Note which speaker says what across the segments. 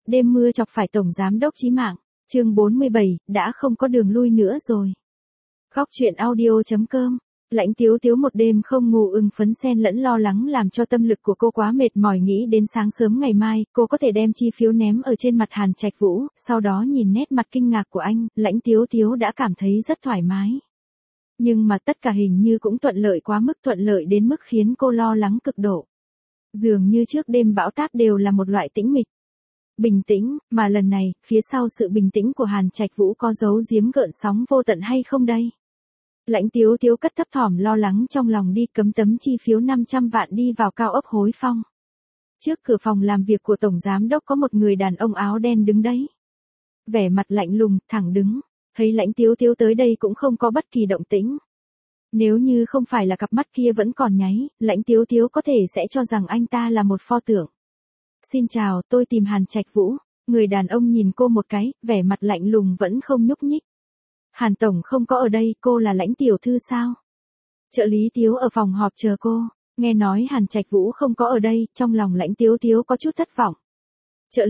Speaker 1: Đêm mưa chọc phải tổng giám đốc chí mạng. Chương 47, đã không có đường lui nữa rồi. Khóc chuyện audio.com. Lãnh Tiếu Tiếu một đêm không ngủ phấn xen lẫn lo lắng làm cho tâm lực của cô quá mệt mỏi, nghĩ đến sáng sớm ngày mai, cô có thể đem chi phiếu ném ở trên mặt Hàn Trạch Vũ, sau đó nhìn nét mặt kinh ngạc của anh, Lãnh Tiếu Tiếu đã cảm thấy rất thoải mái. Nhưng mà tất cả hình như cũng thuận lợi quá mức, thuận lợi đến mức khiến cô lo lắng cực độ. Dường như trước đêm bão táp đều là một loại tĩnh mịch. Bình tĩnh, mà lần này, phía sau sự bình tĩnh của Hàn Trạch Vũ có giấu giếm gợn sóng vô tận hay không đây? Lãnh Tiếu Tiếu cất thấp thỏm lo lắng trong lòng đi cấm tấm chi phiếu 500 vạn đi vào cao ốc Hối Phong. Trước cửa phòng làm việc của Tổng Giám Đốc có một người đàn ông áo đen đứng đấy. Vẻ mặt lạnh lùng, thẳng đứng, thấy Lãnh Tiếu Tiếu tới đây cũng không có bất kỳ động tĩnh. Nếu như không phải là cặp mắt kia vẫn còn nháy, Lãnh Tiếu Tiếu có thể sẽ cho rằng anh ta là một pho tượng. Xin chào, tôi tìm Hàn Trạch Vũ. Người đàn ông nhìn cô một cái, vẻ mặt lạnh lùng vẫn không nhúc nhích. Hàn Tổng không có ở đây, cô là Lãnh tiểu thư sao? Trợ lý Tiếu ở phòng họp chờ cô. Nghe nói Hàn Trạch Vũ không có ở đây, trong lòng Lãnh Tiếu Tiếu có chút thất vọng. Trợ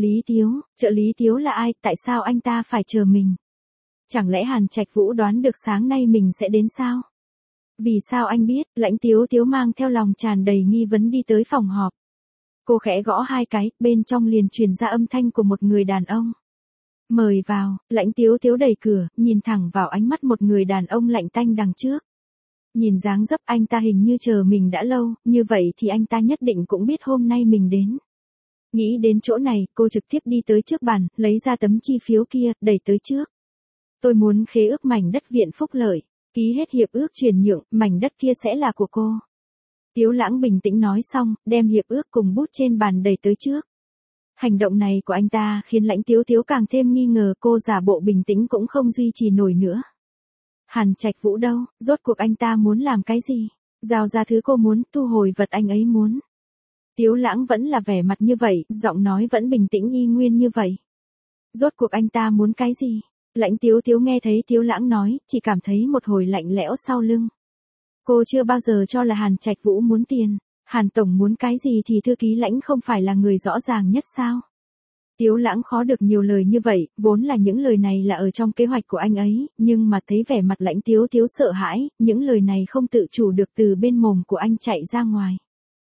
Speaker 1: lý Tiếu là ai, tại sao anh ta phải chờ mình? Chẳng lẽ Hàn Trạch Vũ đoán được sáng nay mình sẽ đến sao? Vì sao anh biết? Lãnh Tiếu Tiếu mang theo lòng tràn đầy nghi vấn đi tới phòng họp. Cô khẽ gõ hai cái, bên trong liền truyền ra âm thanh của một người đàn ông. Mời vào. Lãnh Tiếu Tiếu đẩy cửa, nhìn thẳng vào ánh mắt một người đàn ông lạnh tanh đằng trước. Nhìn dáng dấp anh ta hình như chờ mình đã lâu, như vậy thì anh ta nhất định cũng biết hôm nay mình đến. Nghĩ đến chỗ này, cô trực tiếp đi tới trước bàn, lấy ra tấm chi phiếu kia, đẩy tới trước. Tôi muốn khế ước mảnh đất Viện Phúc Lợi, ký hết hiệp ước chuyển nhượng, mảnh đất kia sẽ là của cô. Tiếu Lãng bình tĩnh nói xong, đem hiệp ước cùng bút trên bàn đẩy tới trước. Hành động này của anh ta khiến Lãnh Tiếu Tiếu càng thêm nghi ngờ, cô giả bộ bình tĩnh cũng không duy trì nổi nữa. Hàn Trạch Vũ đâu, rốt cuộc anh ta muốn làm cái gì? Giao ra thứ cô muốn, thu hồi vật anh ấy muốn. Tiếu Lãng vẫn là vẻ mặt như vậy, giọng nói vẫn bình tĩnh y nguyên như vậy. Rốt cuộc anh ta muốn cái gì? Lãnh Tiếu Tiếu nghe thấy Tiếu Lãng nói, chỉ cảm thấy một hồi lạnh lẽo sau lưng. Cô chưa bao giờ cho là Hàn Trạch Vũ muốn tiền. Hàn Tổng muốn cái gì thì thư ký Lãnh không phải là người rõ ràng nhất sao? Tiếu Lãng khó được nhiều lời như vậy, vốn là những lời này là ở trong kế hoạch của anh ấy, nhưng mà thấy vẻ mặt Lãnh Tiếu Tiếu sợ hãi, những lời này không tự chủ được từ bên mồm của anh chạy ra ngoài.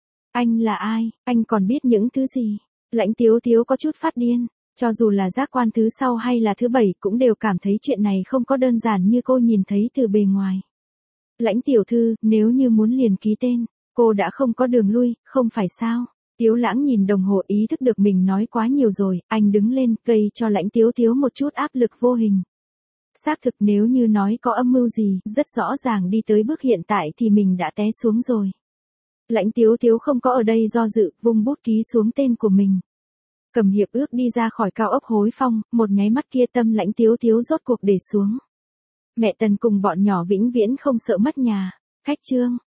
Speaker 1: Anh là ai, anh còn biết những thứ gì? Lãnh Tiếu Tiếu có chút phát điên, cho dù là giác quan thứ 6 hay là thứ 7 cũng đều cảm thấy chuyện này không có đơn giản như cô nhìn thấy từ bề ngoài. Lãnh tiểu thư, nếu như muốn liền ký tên, cô đã không có đường lui, không phải sao? Tiếu Lãng nhìn đồng hồ ý thức được mình nói quá nhiều rồi, anh đứng lên, gây cho Lãnh Tiếu Tiếu một chút áp lực vô hình. Xác thực nếu như nói có âm mưu gì, rất rõ ràng đi tới bước hiện tại thì mình đã té xuống rồi. Lãnh Tiếu Tiếu không có ở đây do dự, vung bút ký xuống tên của mình. Cầm hiệp ước đi ra khỏi cao ốc Hối Phong, một nháy mắt kia tâm Lãnh Tiếu Tiếu rốt cuộc để xuống. Mẹ Tần cùng bọn nhỏ vĩnh viễn không sợ mất nhà. Khách trương,